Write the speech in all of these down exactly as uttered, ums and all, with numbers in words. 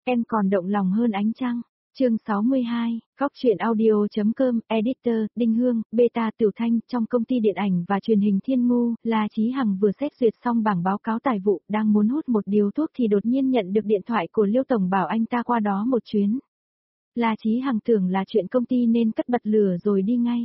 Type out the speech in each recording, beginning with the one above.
Em còn động lòng hơn ánh trăng. Chương sáu mươi hai, Góc truyện audio.com, Editor, Đinh Hương, Beta Tiểu Thanh. Trong công ty điện ảnh và truyền hình Thiên Ngu, La Chí Hằng vừa xét duyệt xong bảng báo cáo tài vụ, đang muốn hút một điếu thuốc thì đột nhiên nhận được điện thoại của Liêu Tổng bảo anh ta qua đó một chuyến. La Chí Hằng tưởng là chuyện công ty nên cất bật lửa rồi đi ngay.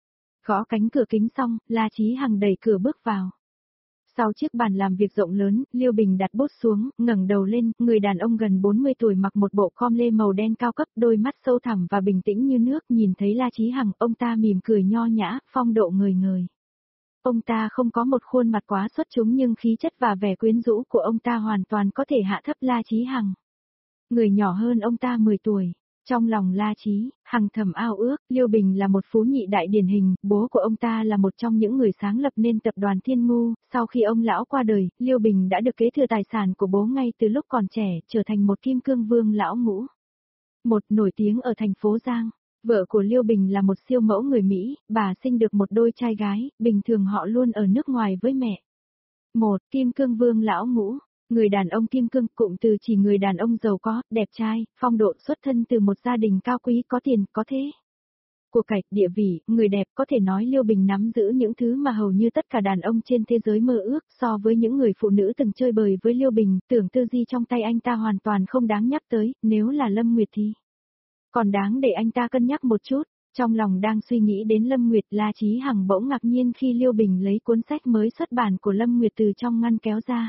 Gõ cánh cửa kính xong, La Chí Hằng đẩy cửa bước vào. Sau chiếc bàn làm việc rộng lớn, Liêu Bình đặt bút xuống, ngẩng đầu lên, người đàn ông gần bốn mươi tuổi mặc một bộ com lê màu đen cao cấp, đôi mắt sâu thẳm và bình tĩnh như nước, nhìn thấy La Chí Hằng, ông ta mỉm cười nho nhã, phong độ ngời ngời. Ông ta không có một khuôn mặt quá xuất chúng nhưng khí chất và vẻ quyến rũ của ông ta hoàn toàn có thể hạ thấp La Chí Hằng. Người nhỏ hơn ông ta mười tuổi. Trong lòng La Chí Hằng thầm ao ước, Liêu Bình là một phú nhị đại điển hình, bố của ông ta là một trong những người sáng lập nên tập đoàn Thiên Ngu, sau khi ông lão qua đời, Liêu Bình đã được kế thừa tài sản của bố ngay từ lúc còn trẻ, trở thành một kim cương vương lão ngũ. Một nổi tiếng ở thành phố Giang, vợ của Liêu Bình là một siêu mẫu người Mỹ, bà sinh được một đôi trai gái, bình thường họ luôn ở nước ngoài với mẹ. Một, kim cương vương lão ngũ. Người đàn ông kim cương, cụm từ chỉ người đàn ông giàu có, đẹp trai, phong độ, xuất thân từ một gia đình cao quý, có tiền, có thế. Của cải, địa vị, người đẹp, có thể nói Liêu Bình nắm giữ những thứ mà hầu như tất cả đàn ông trên thế giới mơ ước. So với những người phụ nữ từng chơi bời với Liêu Bình, tưởng Tư Di trong tay anh ta hoàn toàn không đáng nhắc tới, nếu là Lâm Nguyệt thì còn đáng để anh ta cân nhắc một chút. Trong lòng đang suy nghĩ đến Lâm Nguyệt, La Chí Hằng bỗng ngạc nhiên khi Liêu Bình lấy cuốn sách mới xuất bản của Lâm Nguyệt từ trong ngăn kéo ra.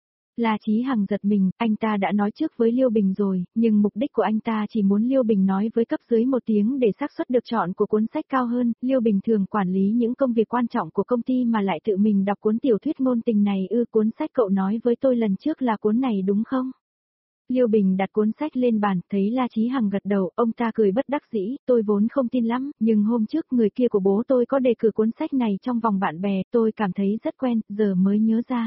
La Chí Hằng giật mình, anh ta đã nói trước với Liêu Bình rồi, nhưng mục đích của anh ta chỉ muốn Liêu Bình nói với cấp dưới một tiếng để xác suất được chọn của cuốn sách cao hơn. Liêu Bình thường quản lý những công việc quan trọng của công ty mà lại tự mình đọc cuốn tiểu thuyết ngôn tình này ư? Cuốn sách cậu nói với tôi lần trước là cuốn này đúng không? Liêu Bình đặt cuốn sách lên bàn, thấy La Chí Hằng gật đầu, ông ta cười bất đắc dĩ, tôi vốn không tin lắm, nhưng hôm trước người kia của bố tôi có đề cử cuốn sách này trong vòng bạn bè, tôi cảm thấy rất quen, giờ mới nhớ ra.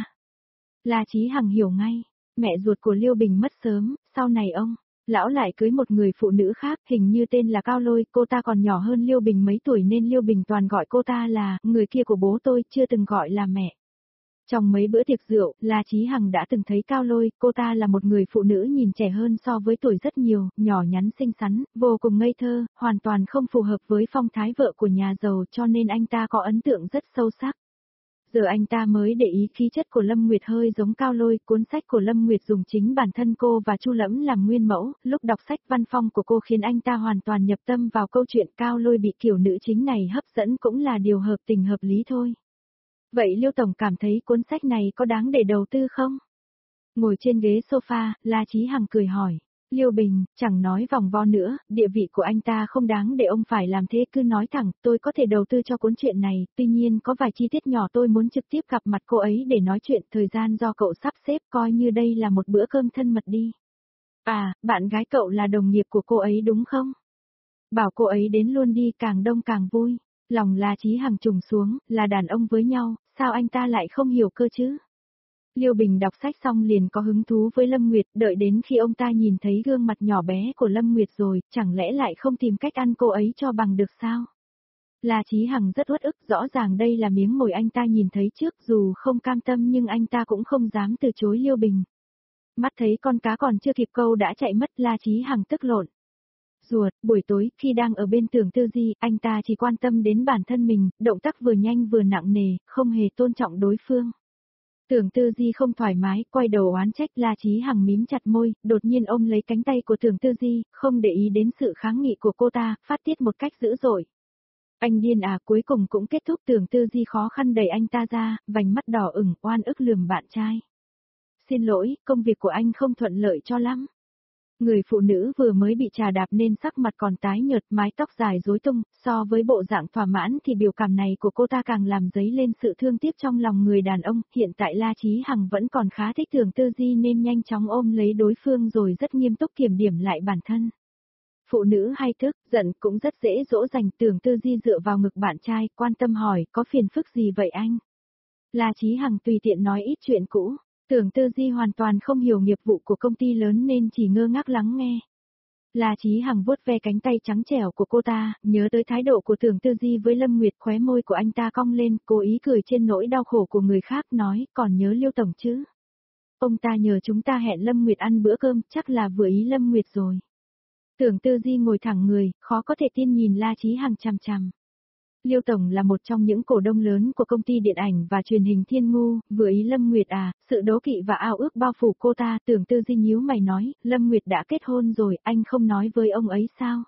La Chí Hằng hiểu ngay, mẹ ruột của Liêu Bình mất sớm, sau này ông, lão lại cưới một người phụ nữ khác, hình như tên là Cao Lôi, cô ta còn nhỏ hơn Liêu Bình mấy tuổi nên Liêu Bình toàn gọi cô ta là, người kia của bố tôi, chưa từng gọi là mẹ. Trong mấy bữa tiệc rượu, La Chí Hằng đã từng thấy Cao Lôi, cô ta là một người phụ nữ nhìn trẻ hơn so với tuổi rất nhiều, nhỏ nhắn xinh xắn, vô cùng ngây thơ, hoàn toàn không phù hợp với phong thái vợ của nhà giàu cho nên anh ta có ấn tượng rất sâu sắc. Giờ anh ta mới để ý khí chất của Lâm Nguyệt hơi giống Cao Lôi, cuốn sách của Lâm Nguyệt dùng chính bản thân cô và Chu Lẫm làm nguyên mẫu, lúc đọc sách văn phong của cô khiến anh ta hoàn toàn nhập tâm vào câu chuyện. Cao Lôi bị kiểu nữ chính này hấp dẫn cũng là điều hợp tình hợp lý thôi. Vậy Liêu Tổng cảm thấy cuốn sách này có đáng để đầu tư không? Ngồi trên ghế sofa, La Chí Hằng cười hỏi. Liêu Bình, chẳng nói vòng vo nữa, địa vị của anh ta không đáng để ông phải làm thế, cứ nói thẳng, tôi có thể đầu tư cho cuốn chuyện này, tuy nhiên có vài chi tiết nhỏ tôi muốn trực tiếp gặp mặt cô ấy để nói chuyện, thời gian do cậu sắp xếp, coi như đây là một bữa cơm thân mật đi. À, bạn gái cậu là đồng nghiệp của cô ấy đúng không? Bảo cô ấy đến luôn đi, càng đông càng vui. Lòng La Chí Hằng trùng xuống, là đàn ông với nhau, sao anh ta lại không hiểu cơ chứ? Liêu Bình đọc sách xong liền có hứng thú với Lâm Nguyệt, đợi đến khi ông ta nhìn thấy gương mặt nhỏ bé của Lâm Nguyệt rồi, chẳng lẽ lại không tìm cách ăn cô ấy cho bằng được sao? La Chí Hằng rất uất ức, rõ ràng đây là miếng mồi anh ta nhìn thấy trước, dù không cam tâm nhưng anh ta cũng không dám từ chối Liêu Bình. Mắt thấy con cá còn chưa kịp câu đã chạy mất, La Chí Hằng tức lộn. Ruột, buổi tối, khi đang ở bên Tưởng Tư Di, anh ta chỉ quan tâm đến bản thân mình, động tác vừa nhanh vừa nặng nề, không hề tôn trọng đối phương. Tưởng Tư Di không thoải mái, quay đầu oán trách. La Chí Hằng mím chặt môi, đột nhiên ôm lấy cánh tay của Tưởng Tư Di, không để ý đến sự kháng nghị của cô ta, phát tiết một cách dữ dội. Anh điên à? Cuối cùng cũng kết thúc. Tưởng Tư Di khó khăn đẩy anh ta ra, vành mắt đỏ ửng, oan ức lườm bạn trai. Xin lỗi, công việc của anh không thuận lợi cho lắm. Người phụ nữ vừa mới bị trà đạp nên sắc mặt còn tái nhợt, mái tóc dài rối tung, so với bộ dạng thỏa mãn thì biểu cảm này của cô ta càng làm dấy lên sự thương tiếc trong lòng người đàn ông. Hiện tại La Chí Hằng vẫn còn khá thích Tưởng Tư Di nên nhanh chóng ôm lấy đối phương rồi rất nghiêm túc kiểm điểm lại bản thân. Phụ nữ hay tức, giận cũng rất dễ dỗ dành. Tưởng Tư Di dựa vào ngực bạn trai, quan tâm hỏi, có phiền phức gì vậy anh? La Chí Hằng tùy tiện nói ít chuyện cũ. Tưởng Tư Di hoàn toàn không hiểu nghiệp vụ của công ty lớn nên chỉ ngơ ngác lắng nghe. La Chí Hằng vuốt ve cánh tay trắng trẻo của cô ta, nhớ tới thái độ của Tưởng Tư Di với Lâm Nguyệt, khóe môi của anh ta cong lên, cố ý cười trên nỗi đau khổ của người khác, nói, còn nhớ Liêu Tổng chứ? Ông ta nhờ chúng ta hẹn Lâm Nguyệt ăn bữa cơm, chắc là vừa ý Lâm Nguyệt rồi. Tưởng Tư Di ngồi thẳng người, khó có thể tin nhìn La Chí Hằng chằm chằm. Liêu Tổng là một trong những cổ đông lớn của công ty điện ảnh và truyền hình Thiên Ngu, vừa ý Lâm Nguyệt à, sự đố kỵ và ao ước bao phủ cô ta. Tưởng Tư Di nhíu mày nói, Lâm Nguyệt đã kết hôn rồi, anh không nói với ông ấy sao?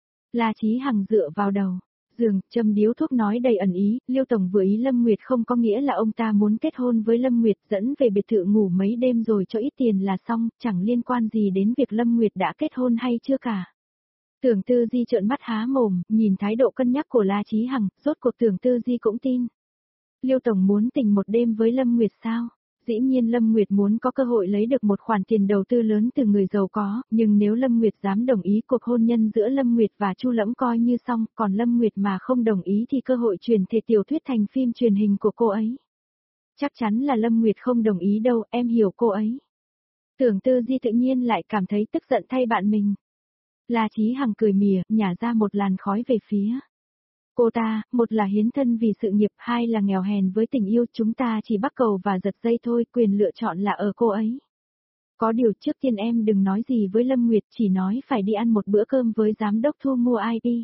La Chí Hằng dựa vào đầu giường, châm điếu thuốc nói đầy ẩn ý, Liêu Tổng vừa ý Lâm Nguyệt không có nghĩa là ông ta muốn kết hôn với Lâm Nguyệt, dẫn về biệt thự ngủ mấy đêm rồi cho ít tiền là xong, chẳng liên quan gì đến việc Lâm Nguyệt đã kết hôn hay chưa cả. Tưởng Tư Di trợn mắt há mồm, nhìn thái độ cân nhắc của La Chí Hằng, rốt cuộc Tưởng Tư Di cũng tin. Liêu Tổng muốn tình một đêm với Lâm Nguyệt sao? Dĩ nhiên Lâm Nguyệt muốn có cơ hội lấy được một khoản tiền đầu tư lớn từ người giàu có, nhưng nếu Lâm Nguyệt dám đồng ý cuộc hôn nhân giữa Lâm Nguyệt và Chu Lẫm coi như xong, còn Lâm Nguyệt mà không đồng ý thì cơ hội truyền thể tiểu thuyết thành phim truyền hình của cô ấy. Chắc chắn là Lâm Nguyệt không đồng ý đâu, em hiểu cô ấy. Tưởng Tư Di tự nhiên lại cảm thấy tức giận thay bạn mình. La Chí Hằng cười mỉa, nhả ra một làn khói về phía cô ta, một là hiến thân vì sự nghiệp, hai là nghèo hèn với tình yêu, chúng ta chỉ bắt cầu và giật dây thôi, quyền lựa chọn là ở cô ấy. Có điều trước tiên em đừng nói gì với Lâm Nguyệt, chỉ nói phải đi ăn một bữa cơm với giám đốc thu mua i pê.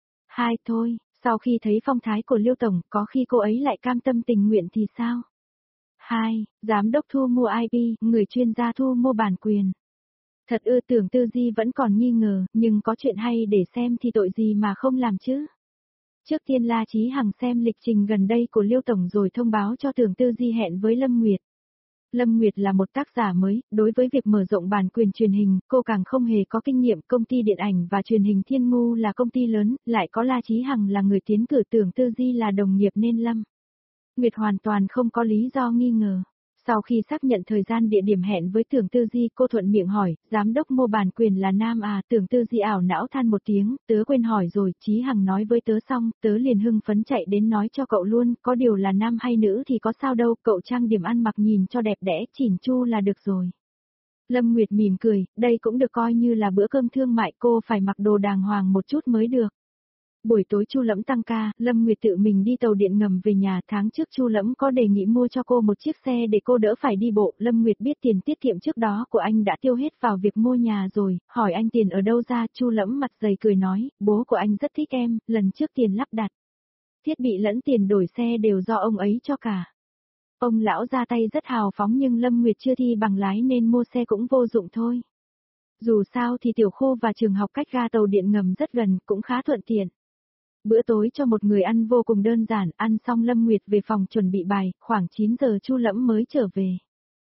Hai thôi, sau khi thấy phong thái của Liêu Tổng, có khi cô ấy lại cam tâm tình nguyện thì sao? Hai, giám đốc thu mua i pê, người chuyên gia thu mua bản quyền. Thật ư, Tưởng Tư Di vẫn còn nghi ngờ, nhưng có chuyện hay để xem thì tội gì mà không làm chứ. Trước tiên La Chí Hằng xem lịch trình gần đây của Liêu Tổng rồi thông báo cho Tưởng Tư Di hẹn với Lâm Nguyệt. Lâm Nguyệt là một tác giả mới, đối với việc mở rộng bản quyền truyền hình, cô càng không hề có kinh nghiệm. Công ty điện ảnh và truyền hình Thiên Ngu là công ty lớn, lại có La Chí Hằng là người tiến cử, Tưởng Tư Di là đồng nghiệp nên Lâm Nguyệt hoàn toàn không có lý do nghi ngờ. Sau khi xác nhận thời gian địa điểm hẹn với Tưởng Tư Di, cô thuận miệng hỏi, giám đốc mua bản quyền là nam à? Tưởng Tư Di ảo não than một tiếng, tớ quên hỏi rồi. Chí Hằng nói với tớ xong, tớ liền hưng phấn chạy đến nói cho cậu luôn, có điều là nam hay nữ thì có sao đâu, cậu trang điểm ăn mặc nhìn cho đẹp đẽ, chỉn chu là được rồi. Lâm Nguyệt mỉm cười, đây cũng được coi như là bữa cơm thương mại, cô phải mặc đồ đàng hoàng một chút mới được. Buổi tối Chu Lẫm tăng ca, Lâm Nguyệt tự mình đi tàu điện ngầm về nhà. Tháng trước Chu Lẫm có đề nghị mua cho cô một chiếc xe để cô đỡ phải đi bộ. Lâm Nguyệt biết tiền tiết kiệm trước đó của anh đã tiêu hết vào việc mua nhà rồi, hỏi anh tiền ở đâu ra. Chu Lẫm mặt dày cười nói, bố của anh rất thích em, lần trước tiền lắp đặt thiết bị lẫn tiền đổi xe đều do ông ấy cho cả. Ông lão ra tay rất hào phóng, nhưng Lâm Nguyệt chưa thi bằng lái nên mua xe cũng vô dụng thôi. Dù sao thì tiểu khu và trường học cách ga tàu điện ngầm rất gần, cũng khá thuận tiện. Bữa tối cho một người ăn vô cùng đơn giản, ăn xong Lâm Nguyệt về phòng chuẩn bị bài, khoảng chín giờ Chu Lẫm mới trở về.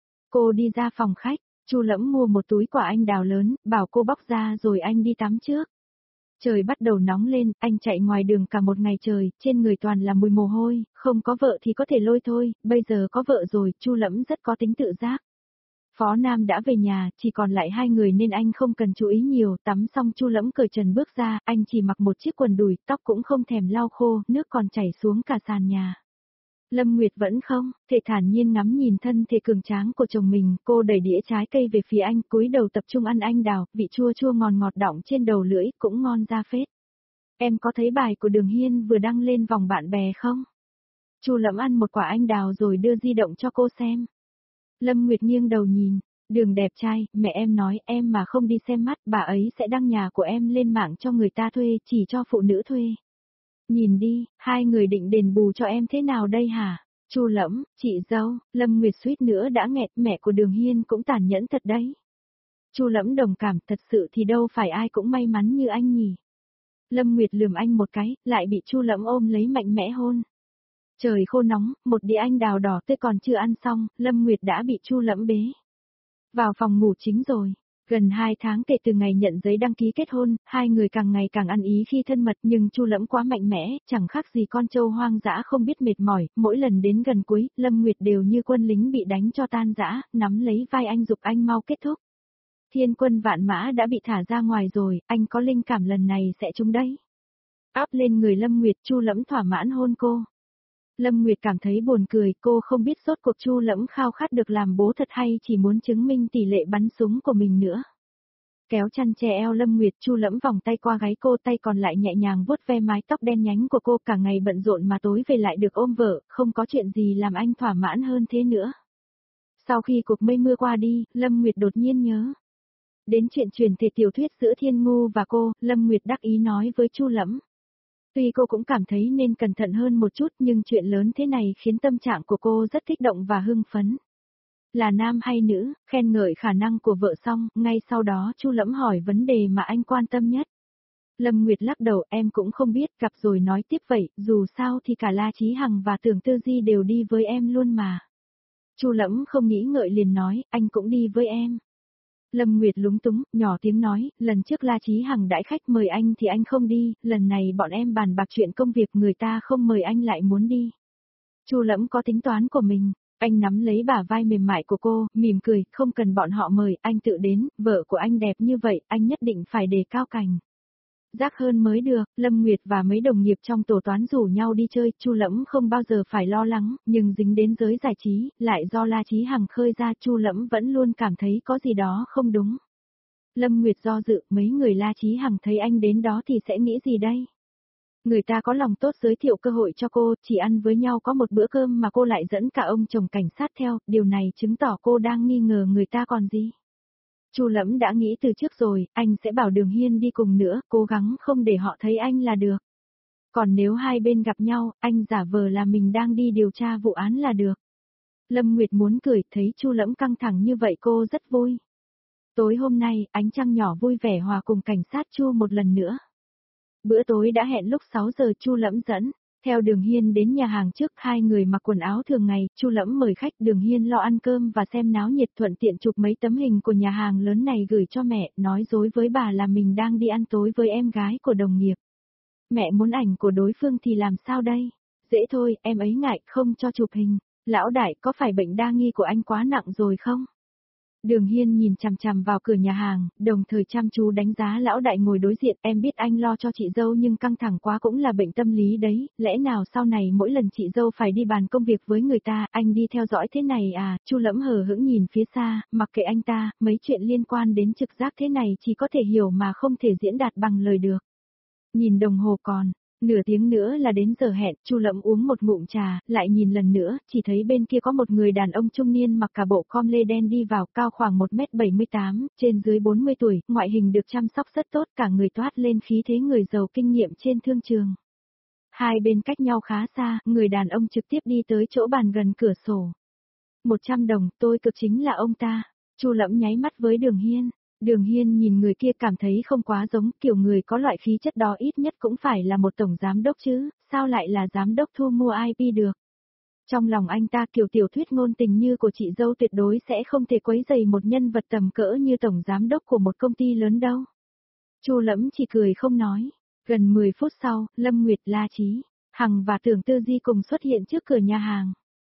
Cô đi ra phòng khách, Chu Lẫm mua một túi quả anh đào lớn, bảo cô bóc ra rồi anh đi tắm trước. Trời bắt đầu nóng lên, anh chạy ngoài đường cả một ngày trời, trên người toàn là mùi mồ hôi, không có vợ thì có thể lôi thôi, bây giờ có vợ rồi, Chu Lẫm rất có tính tự giác. Phó Nam đã về nhà, chỉ còn lại hai người nên anh không cần chú ý nhiều. Tắm xong Chu Lẫm cởi trần bước ra, anh chỉ mặc một chiếc quần đùi, tóc cũng không thèm lau khô, nước còn chảy xuống cả sàn nhà. Lâm Nguyệt vẫn không thể thản nhiên ngắm nhìn thân thể cường tráng của chồng mình, cô đẩy đĩa trái cây về phía anh, cúi đầu tập trung ăn anh đào, vị chua chua ngọt ngọt đọng trên đầu lưỡi, cũng ngon ra phết. Em có thấy bài của Đường Hiên vừa đăng lên vòng bạn bè không? Chu Lẫm ăn một quả anh đào rồi đưa di động cho cô xem. Lâm Nguyệt nghiêng đầu nhìn, Đường đẹp trai, mẹ em nói em mà không đi xem mắt, bà ấy sẽ đăng nhà của em lên mạng cho người ta thuê, chỉ cho phụ nữ thuê. Nhìn đi, hai người định đền bù cho em thế nào đây hả? Chu Lẫm, chị dâu, Lâm Nguyệt suýt nữa đã nghẹt, mẹ của Đường Hiên cũng tàn nhẫn thật đấy. Chu Lẫm đồng cảm, thật sự thì đâu phải ai cũng may mắn như anh nhỉ. Lâm Nguyệt lườm anh một cái, lại bị Chu Lẫm ôm lấy mạnh mẽ hôn. Trời khô nóng, một đĩa anh đào đỏ tươi còn chưa ăn xong, Lâm Nguyệt đã bị Chu Lẫm bế vào phòng ngủ chính rồi. Gần hai tháng kể từ ngày nhận giấy đăng ký kết hôn, hai người càng ngày càng ăn ý khi thân mật, nhưng Chu Lẫm quá mạnh mẽ, chẳng khác gì con trâu hoang dã không biết mệt mỏi, mỗi lần đến gần cuối, Lâm Nguyệt đều như quân lính bị đánh cho tan rã, nắm lấy vai anh giục anh mau kết thúc. Thiên quân vạn mã đã bị thả ra ngoài rồi, anh có linh cảm lần này sẽ trúng đấy. Áp lên người Lâm Nguyệt, Chu Lẫm thỏa mãn hôn cô. Lâm Nguyệt cảm thấy buồn cười, cô không biết sốt cuộc Chu Lẫm khao khát được làm bố thật hay chỉ muốn chứng minh tỷ lệ bắn súng của mình nữa. Kéo chăn che eo Lâm Nguyệt, Chu Lẫm vòng tay qua gáy cô, tay còn lại nhẹ nhàng vuốt ve mái tóc đen nhánh của cô, cả ngày bận rộn mà tối về lại được ôm vợ, không có chuyện gì làm anh thỏa mãn hơn thế nữa. Sau khi cuộc mây mưa qua đi, Lâm Nguyệt đột nhiên nhớ đến chuyện truyền thể tiểu thuyết giữa Thiên Ngu và cô, Lâm Nguyệt đắc ý nói với Chu Lẫm. Tuy cô cũng cảm thấy nên cẩn thận hơn một chút nhưng chuyện lớn thế này khiến tâm trạng của cô rất kích động và hưng phấn. Là nam hay nữ, khen ngợi khả năng của vợ xong, ngay sau đó Chu Lẫm hỏi vấn đề mà anh quan tâm nhất. Lâm Nguyệt lắc đầu, em cũng không biết, gặp rồi nói tiếp vậy, dù sao thì cả La Chí Hằng và Tưởng Tư Di đều đi với em luôn mà. Chu Lẫm không nghĩ ngợi liền nói, anh cũng đi với em. Lâm Nguyệt lúng túng, nhỏ tiếng nói, lần trước La Chí Hằng đãi khách mời anh thì anh không đi, lần này bọn em bàn bạc chuyện công việc người ta không mời anh lại muốn đi. Chu Lẫm có tính toán của mình, anh nắm lấy bả vai mềm mại của cô, mỉm cười, không cần bọn họ mời, anh tự đến, vợ của anh đẹp như vậy, anh nhất định phải đề cao cảnh giác hơn mới được. Lâm Nguyệt và mấy đồng nghiệp trong tổ toán rủ nhau đi chơi, Chu Lẫm không bao giờ phải lo lắng, nhưng dính đến giới giải trí, lại do La Chí Hằng khơi ra, Chu Lẫm vẫn luôn cảm thấy có gì đó không đúng. Lâm Nguyệt do dự, mấy người La Chí Hằng thấy anh đến đó thì sẽ nghĩ gì đây? Người ta có lòng tốt giới thiệu cơ hội cho cô, chỉ ăn với nhau có một bữa cơm mà cô lại dẫn cả ông chồng cảnh sát theo, điều này chứng tỏ cô đang nghi ngờ người ta còn gì. Chu Lẫm đã nghĩ từ trước rồi, anh sẽ bảo Đường Hiên đi cùng nữa, cố gắng không để họ thấy anh là được. Còn nếu hai bên gặp nhau, anh giả vờ là mình đang đi điều tra vụ án là được. Lâm Nguyệt muốn cười, thấy Chu Lẫm căng thẳng như vậy cô rất vui. Tối hôm nay, ánh trăng nhỏ vui vẻ hòa cùng cảnh sát Chu một lần nữa. Bữa tối đã hẹn lúc sáu giờ, Chu Lẫm dẫn theo Đường Hiên đến nhà hàng trước, hai người mặc quần áo thường ngày, Chu Lẫm mời khách, Đường Hiên lo ăn cơm và xem náo nhiệt, thuận tiện chụp mấy tấm hình của nhà hàng lớn này gửi cho mẹ, nói dối với bà là mình đang đi ăn tối với em gái của đồng nghiệp. Mẹ muốn ảnh của đối phương thì làm sao đây? Dễ thôi, em ấy ngại không cho chụp hình. Lão đại, có phải bệnh đa nghi của anh quá nặng rồi không? Đường Hiên nhìn chằm chằm vào cửa nhà hàng, đồng thời chăm chú đánh giá lão đại ngồi đối diện, em biết anh lo cho chị dâu nhưng căng thẳng quá cũng là bệnh tâm lý đấy, lẽ nào sau này mỗi lần chị dâu phải đi bàn công việc với người ta, anh đi theo dõi thế này à? Chu Lẫm hờ hững nhìn phía xa, mặc kệ anh ta, mấy chuyện liên quan đến trực giác thế này chỉ có thể hiểu mà không thể diễn đạt bằng lời được. Nhìn đồng hồ còn nửa tiếng nữa là đến giờ hẹn, Chu Lẫm uống một ngụm trà, lại nhìn lần nữa, chỉ thấy bên kia có một người đàn ông trung niên mặc cả bộ com lê đen đi vào, cao khoảng một mét bảy mươi tám, trên dưới bốn mươi tuổi, ngoại hình được chăm sóc rất tốt, cả người toát lên khí thế người giàu kinh nghiệm trên thương trường. Hai bên cách nhau khá xa, người đàn ông trực tiếp đi tới chỗ bàn gần cửa sổ. một trăm đồng, tôi cực chính là ông ta. Chu Lẫm nháy mắt với Đường Hiên. Đường Hiên nhìn người kia cảm thấy không quá giống, kiểu người có loại khí chất đó ít nhất cũng phải là một tổng giám đốc chứ, sao lại là giám đốc thu mua i pê được. Trong lòng anh ta kiểu tiểu thuyết ngôn tình như của chị dâu tuyệt đối sẽ không thể quấy rầy một nhân vật tầm cỡ như tổng giám đốc của một công ty lớn đâu. Chu Lẫm chỉ cười không nói. Gần mười phút sau, Lâm Nguyệt, La Chí Hằng và Tưởng Tư Di cùng xuất hiện trước cửa nhà hàng.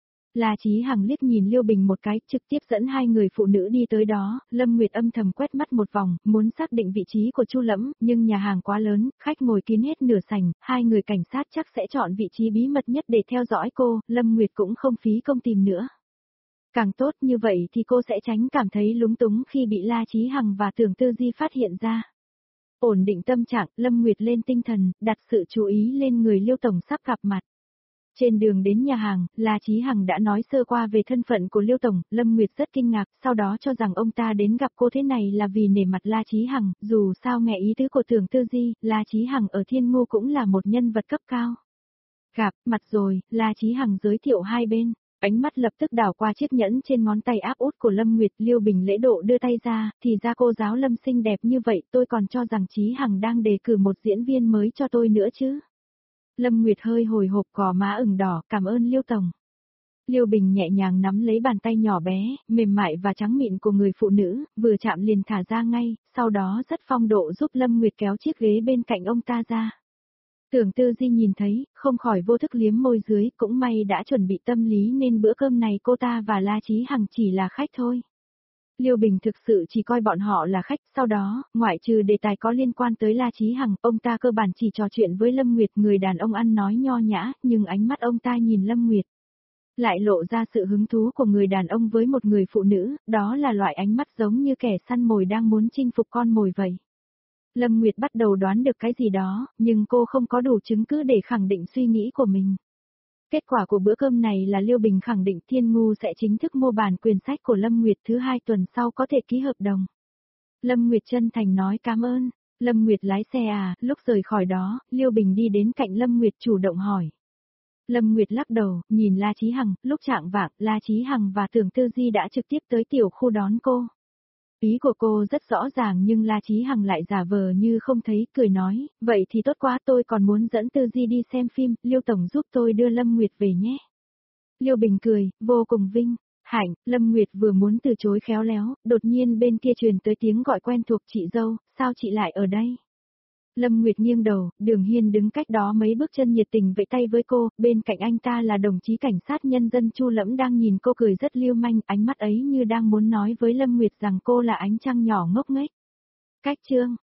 La Chí Hằng liếc nhìn Liêu Bình một cái, trực tiếp dẫn hai người phụ nữ đi tới đó, Lâm Nguyệt âm thầm quét mắt một vòng, muốn xác định vị trí của Chu Lẫm, nhưng nhà hàng quá lớn, khách ngồi kín hết nửa sảnh, hai người cảnh sát chắc sẽ chọn vị trí bí mật nhất để theo dõi cô, Lâm Nguyệt cũng không phí công tìm nữa. Càng tốt như vậy thì cô sẽ tránh cảm thấy lúng túng khi bị La Chí Hằng và Tưởng Tư Di phát hiện ra. Ổn định tâm trạng, Lâm Nguyệt lên tinh thần, đặt sự chú ý lên người Liêu Tổng sắp gặp mặt. Trên đường đến nhà hàng, La Chí Hằng đã nói sơ qua về thân phận của Liêu Tổng, Lâm Nguyệt rất kinh ngạc, sau đó cho rằng ông ta đến gặp cô thế này là vì nể mặt La Chí Hằng, dù sao nghe ý tứ của Tưởng Tư Di, La Chí Hằng ở Thiên Ngu cũng là một nhân vật cấp cao. Gặp mặt rồi, La Chí Hằng giới thiệu hai bên, ánh mắt lập tức đảo qua chiếc nhẫn trên ngón tay áp út của Lâm Nguyệt, Liêu Bình lễ độ đưa tay ra, thì ra cô giáo Lâm xinh đẹp như vậy, tôi còn cho rằng Chí Hằng đang đề cử một diễn viên mới cho tôi nữa chứ. Lâm Nguyệt hơi hồi hộp, gò má ửng đỏ, cảm ơn Liêu Tổng. Liêu Bình nhẹ nhàng nắm lấy bàn tay nhỏ bé, mềm mại và trắng mịn của người phụ nữ, vừa chạm liền thả ra ngay, sau đó rất phong độ giúp Lâm Nguyệt kéo chiếc ghế bên cạnh ông ta ra. Tưởng Tư Di nhìn thấy, không khỏi vô thức liếm môi dưới, cũng may đã chuẩn bị tâm lý nên bữa cơm này cô ta và La Chí Hằng chỉ là khách thôi. Liêu Bình thực sự chỉ coi bọn họ là khách, sau đó, ngoại trừ đề tài có liên quan tới La Chí Hằng, ông ta cơ bản chỉ trò chuyện với Lâm Nguyệt, người đàn ông ăn nói nho nhã, nhưng ánh mắt ông ta nhìn Lâm Nguyệt lại lộ ra sự hứng thú của người đàn ông với một người phụ nữ, đó là loại ánh mắt giống như kẻ săn mồi đang muốn chinh phục con mồi vậy. Lâm Nguyệt bắt đầu đoán được cái gì đó, nhưng cô không có đủ chứng cứ để khẳng định suy nghĩ của mình. Kết quả của bữa cơm này là Liêu Bình khẳng định Thiên Ngu sẽ chính thức mua bản quyền sách của Lâm Nguyệt, thứ hai tuần sau có thể ký hợp đồng. Lâm Nguyệt chân thành nói cảm ơn. Lâm Nguyệt lái xe à, lúc rời khỏi đó, Liêu Bình đi đến cạnh Lâm Nguyệt chủ động hỏi. Lâm Nguyệt lắc đầu, nhìn La Chí Hằng, lúc trạng vạng, La Chí Hằng và Tưởng Tư Di đã trực tiếp tới tiểu khu đón cô. Ý của cô rất rõ ràng nhưng La Chí Hằng lại giả vờ như không thấy, cười nói, vậy thì tốt quá, tôi còn muốn dẫn Tư Di đi xem phim, Liêu Tổng giúp tôi đưa Lâm Nguyệt về nhé. Liêu Bình cười, vô cùng vinh hạnh. Lâm Nguyệt vừa muốn từ chối khéo léo, đột nhiên bên kia truyền tới tiếng gọi quen thuộc, chị dâu, sao chị lại ở đây? Lâm Nguyệt nghiêng đầu, Đường Hiên đứng cách đó mấy bước chân nhiệt tình vẫy tay với cô, bên cạnh anh ta là đồng chí cảnh sát nhân dân Chu Lẫm đang nhìn cô cười rất lưu manh, ánh mắt ấy như đang muốn nói với Lâm Nguyệt rằng cô là ánh trăng nhỏ ngốc nghếch. Cách chương